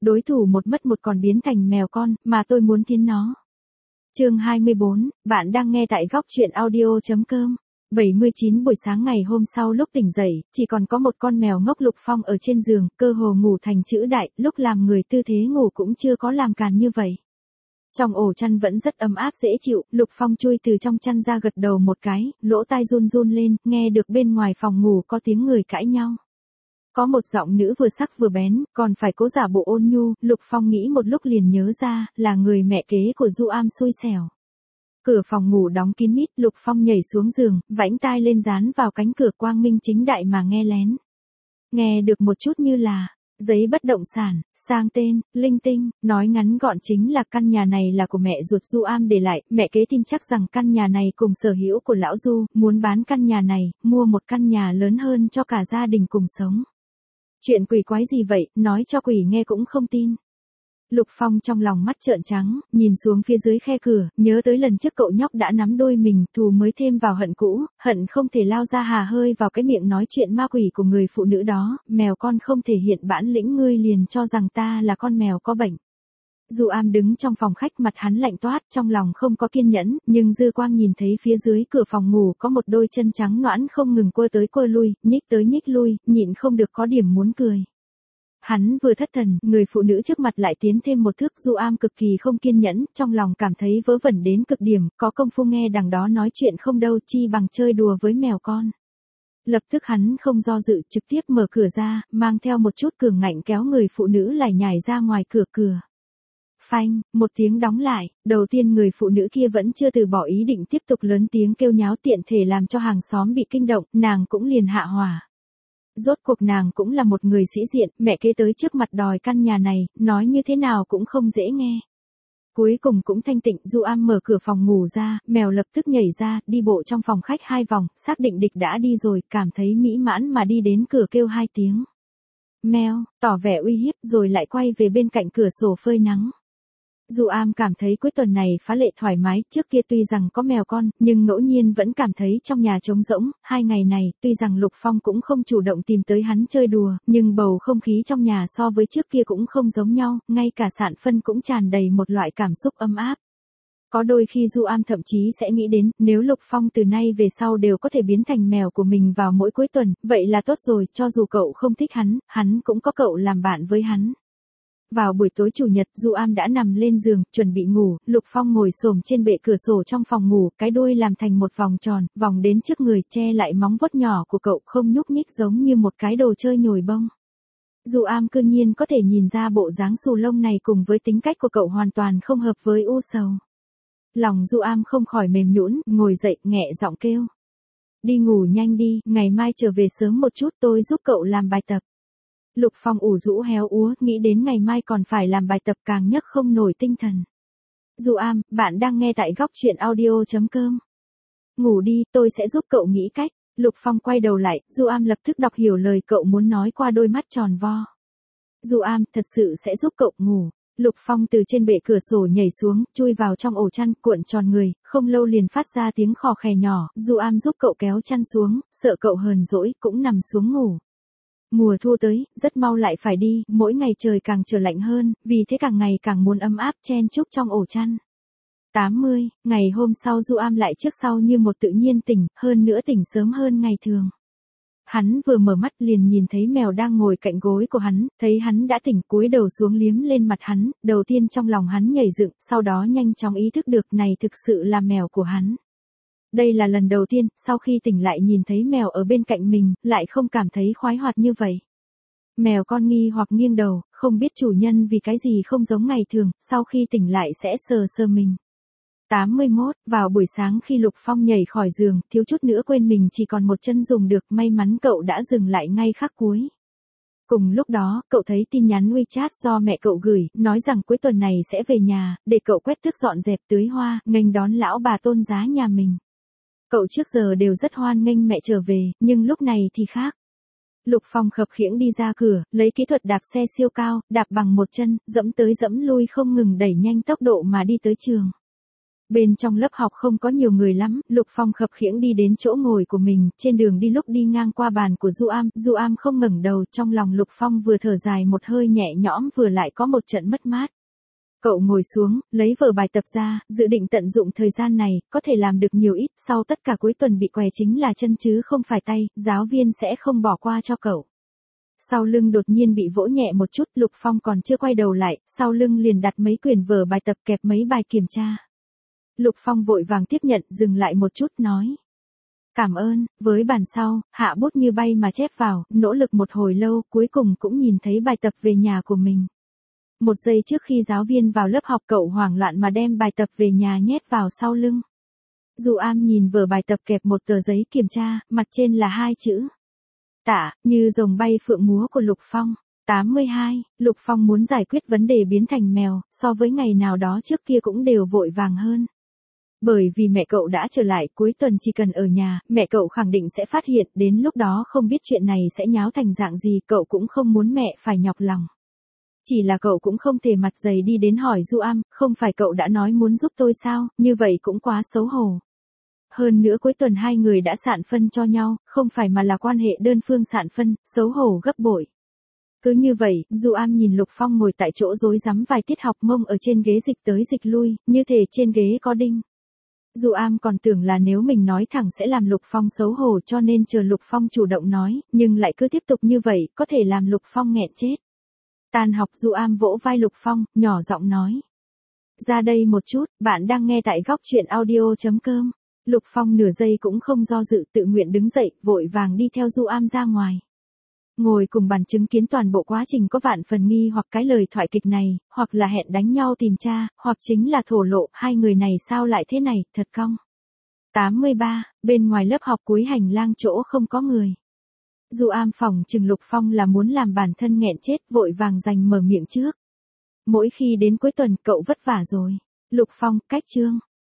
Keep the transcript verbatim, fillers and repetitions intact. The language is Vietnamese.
đối thủ một mất một còn biến thành mèo con, mà tôi muốn thiến nó. Chương hai mươi bốn, bạn đang nghe tại góc truyện audio chấm com. bảy mươi chín buổi sáng ngày hôm sau lúc tỉnh dậy, chỉ còn có một con mèo ngốc Lục Phong ở trên giường, cơ hồ ngủ thành chữ đại, lúc làm người tư thế ngủ cũng chưa có làm càn như vậy. Trong ổ chăn vẫn rất ấm áp dễ chịu, Lục Phong chui từ trong chăn ra gật đầu một cái, lỗ tai run run lên, nghe được bên ngoài phòng ngủ có tiếng người cãi nhau. Có một giọng nữ vừa sắc vừa bén, còn phải cố giả bộ ôn nhu, Lục Phong nghĩ một lúc liền nhớ ra, là người mẹ kế của Du Am xui xẻo. Cửa phòng ngủ đóng kín mít, Lục Phong nhảy xuống giường, vãnh tai lên dán vào cánh cửa quang minh chính đại mà nghe lén. Nghe được một chút như là giấy bất động sản, sang tên, linh tinh, nói ngắn gọn chính là căn nhà này là của mẹ ruột Du Am để lại, mẹ kế tin chắc rằng căn nhà này cùng sở hữu của lão Du, muốn bán căn nhà này, mua một căn nhà lớn hơn cho cả gia đình cùng sống. Chuyện quỷ quái gì vậy, nói cho quỷ nghe cũng không tin. Lục Phong trong lòng mắt trợn trắng, nhìn xuống phía dưới khe cửa, nhớ tới lần trước cậu nhóc đã nắm đôi mình, thù mới thêm vào hận cũ, hận không thể lao ra hà hơi vào cái miệng nói chuyện ma quỷ của người phụ nữ đó, mèo con không thể hiện bản lĩnh ngươi liền cho rằng ta là con mèo có bệnh. Du Am đứng trong phòng khách mặt hắn lạnh toát, trong lòng không có kiên nhẫn, nhưng dư quang nhìn thấy phía dưới cửa phòng ngủ có một đôi chân trắng nõn không ngừng quơ tới quơ lui, nhích tới nhích lui, nhịn không được có điểm muốn cười. Hắn vừa thất thần, người phụ nữ trước mặt lại tiến thêm một thước. Du Am cực kỳ không kiên nhẫn, trong lòng cảm thấy vớ vẩn đến cực điểm, có công phu nghe đằng đó nói chuyện không đâu chi bằng chơi đùa với mèo con. Lập tức hắn không do dự, trực tiếp mở cửa ra, mang theo một chút cường ngạnh kéo người phụ nữ lải nhải ra ngoài cửa cửa. Phanh, một tiếng đóng lại, đầu tiên người phụ nữ kia vẫn chưa từ bỏ ý định tiếp tục lớn tiếng kêu nháo tiện thể làm cho hàng xóm bị kinh động, nàng cũng liền hạ hỏa. Rốt cuộc nàng cũng là một người sĩ diện, mẹ kế tới trước mặt đòi căn nhà này, nói như thế nào cũng không dễ nghe. Cuối cùng cũng thanh tịnh, Du Am mở cửa phòng ngủ ra, mèo lập tức nhảy ra, đi bộ trong phòng khách hai vòng, xác định địch đã đi rồi, cảm thấy mỹ mãn mà đi đến cửa kêu hai tiếng. Mèo, tỏ vẻ uy hiếp rồi lại quay về bên cạnh cửa sổ phơi nắng. Du Am cảm thấy cuối tuần này phá lệ thoải mái, trước kia tuy rằng có mèo con, nhưng ngẫu nhiên vẫn cảm thấy trong nhà trống rỗng, hai ngày này, tuy rằng Lục Phong cũng không chủ động tìm tới hắn chơi đùa, nhưng bầu không khí trong nhà so với trước kia cũng không giống nhau, ngay cả Sạn Phân cũng tràn đầy một loại cảm xúc ấm áp. Có đôi khi Du Am thậm chí sẽ nghĩ đến, nếu Lục Phong từ nay về sau đều có thể biến thành mèo của mình vào mỗi cuối tuần, vậy là tốt rồi, cho dù cậu không thích hắn, hắn cũng có cậu làm bạn với hắn. Vào buổi tối chủ nhật, Du Am đã nằm lên giường, chuẩn bị ngủ, Lục Phong ngồi xổm trên bệ cửa sổ trong phòng ngủ, cái đuôi làm thành một vòng tròn, vòng đến trước người, che lại móng vuốt nhỏ của cậu, không nhúc nhích giống như một cái đồ chơi nhồi bông. Du Am cương nhiên có thể nhìn ra bộ dáng xù lông này cùng với tính cách của cậu hoàn toàn không hợp với u sầu. Lòng Du Am không khỏi mềm nhũn, ngồi dậy, nghẹ giọng kêu. Đi ngủ nhanh đi, ngày mai trở về sớm một chút tôi giúp cậu làm bài tập. Lục Phong ủ rũ héo úa, nghĩ đến ngày mai còn phải làm bài tập càng nhấc không nổi tinh thần. Du Am, bạn đang nghe tại góc truyện audio chấm com. Ngủ đi, tôi sẽ giúp cậu nghĩ cách. Lục Phong quay đầu lại, Du Am lập tức đọc hiểu lời cậu muốn nói qua đôi mắt tròn vo. Du Am, thật sự sẽ giúp cậu ngủ. Lục Phong từ trên bệ cửa sổ nhảy xuống, chui vào trong ổ chăn, cuộn tròn người, không lâu liền phát ra tiếng khò khè nhỏ, Du Am giúp cậu kéo chăn xuống, sợ cậu hờn dỗi, cũng nằm xuống ngủ. Mùa thu tới, rất mau lại phải đi, mỗi ngày trời càng trở lạnh hơn, vì thế càng ngày càng muốn ấm áp chen chúc trong ổ chăn. tám mươi, ngày hôm sau Du Am lại trước sau như một tự nhiên tỉnh, hơn nữa tỉnh sớm hơn ngày thường. Hắn vừa mở mắt liền nhìn thấy mèo đang ngồi cạnh gối của hắn, thấy hắn đã tỉnh cúi đầu xuống liếm lên mặt hắn, đầu tiên trong lòng hắn nhảy dựng, sau đó nhanh chóng ý thức được này thực sự là mèo của hắn. Đây là lần đầu tiên, sau khi tỉnh lại nhìn thấy mèo ở bên cạnh mình, lại không cảm thấy khoái hoạt như vậy. Mèo con nghi hoặc nghiêng đầu, không biết chủ nhân vì cái gì không giống ngày thường, sau khi tỉnh lại sẽ sờ sờ mình. tám mươi mốt, vào buổi sáng khi Lục Phong nhảy khỏi giường, thiếu chút nữa quên mình chỉ còn một chân dùng được, may mắn cậu đã dừng lại ngay khắc cuối. Cùng lúc đó, cậu thấy tin nhắn WeChat do mẹ cậu gửi, nói rằng cuối tuần này sẽ về nhà, để cậu quét tước dọn dẹp tưới hoa, nghênh đón lão bà tôn giá nhà mình. Cậu trước giờ đều rất hoan nghênh mẹ trở về, nhưng lúc này thì khác. Lục Phong khập khiễng đi ra cửa, lấy kỹ thuật đạp xe siêu cao, đạp bằng một chân, dẫm tới dẫm lui không ngừng đẩy nhanh tốc độ mà đi tới trường. Bên trong lớp học không có nhiều người lắm, Lục Phong khập khiễng đi đến chỗ ngồi của mình, trên đường đi lúc đi ngang qua bàn của Du Am, Du Am không ngẩng đầu, trong lòng Lục Phong vừa thở dài một hơi nhẹ nhõm vừa lại có một trận mất mát. Cậu ngồi xuống, lấy vở bài tập ra, dự định tận dụng thời gian này, có thể làm được nhiều ít, sau tất cả cuối tuần bị què chính là chân chứ không phải tay, giáo viên sẽ không bỏ qua cho cậu. Sau lưng đột nhiên bị vỗ nhẹ một chút, Lục Phong còn chưa quay đầu lại, sau lưng liền đặt mấy quyển vở bài tập kẹp mấy bài kiểm tra. Lục Phong vội vàng tiếp nhận, dừng lại một chút nói. Cảm ơn, với bàn sau, hạ bút như bay mà chép vào, nỗ lực một hồi lâu, cuối cùng cũng nhìn thấy bài tập về nhà của mình. Một giây trước khi giáo viên vào lớp học cậu hoảng loạn mà đem bài tập về nhà nhét vào sau lưng. Du Am nhìn vở bài tập kẹp một tờ giấy kiểm tra, mặt trên là hai chữ. Tạ, như rồng bay phượng múa của Lục Phong. tám mươi hai, Lục Phong muốn giải quyết vấn đề biến thành mèo, so với ngày nào đó trước kia cũng đều vội vàng hơn. Bởi vì mẹ cậu đã trở lại, cuối tuần chỉ cần ở nhà, mẹ cậu khẳng định sẽ phát hiện, đến lúc đó không biết chuyện này sẽ nháo thành dạng gì, cậu cũng không muốn mẹ phải nhọc lòng. Chỉ là cậu cũng không thể mặt dày đi đến hỏi Du Am, không phải cậu đã nói muốn giúp tôi sao, như vậy cũng quá xấu hổ. Hơn nữa cuối tuần hai người đã sạn phân cho nhau, không phải mà là quan hệ đơn phương sạn phân, xấu hổ gấp bội. Cứ như vậy, Du Am nhìn Lục Phong ngồi tại chỗ rối rắm vài tiết học, mông ở trên ghế dịch tới dịch lui, như thể trên ghế có đinh. Du Am còn tưởng là nếu mình nói thẳng sẽ làm Lục Phong xấu hổ cho nên chờ Lục Phong chủ động nói, nhưng lại cứ tiếp tục như vậy, có thể làm Lục Phong nghẹn chết. Tan học Du Am vỗ vai Lục Phong, nhỏ giọng nói. Ra đây một chút, bạn đang nghe tại góc truyện audio chấm com. Lục Phong nửa giây cũng không do dự, tự nguyện đứng dậy, vội vàng đi theo Du Am ra ngoài. Ngồi cùng bàn chứng kiến toàn bộ quá trình có vạn phần nghi hoặc cái lời thoại kịch này, hoặc là hẹn đánh nhau tìm cha, hoặc chính là thổ lộ, hai người này sao lại thế này, thật cong. tám mươi ba, bên ngoài lớp học cuối hành lang chỗ không có người. Du Am phòng chừng Lục Phong là muốn làm bản thân nghẹn chết, vội vàng giành mở miệng trước. Mỗi khi đến cuối tuần cậu vất vả rồi. Lục Phong, cách chương.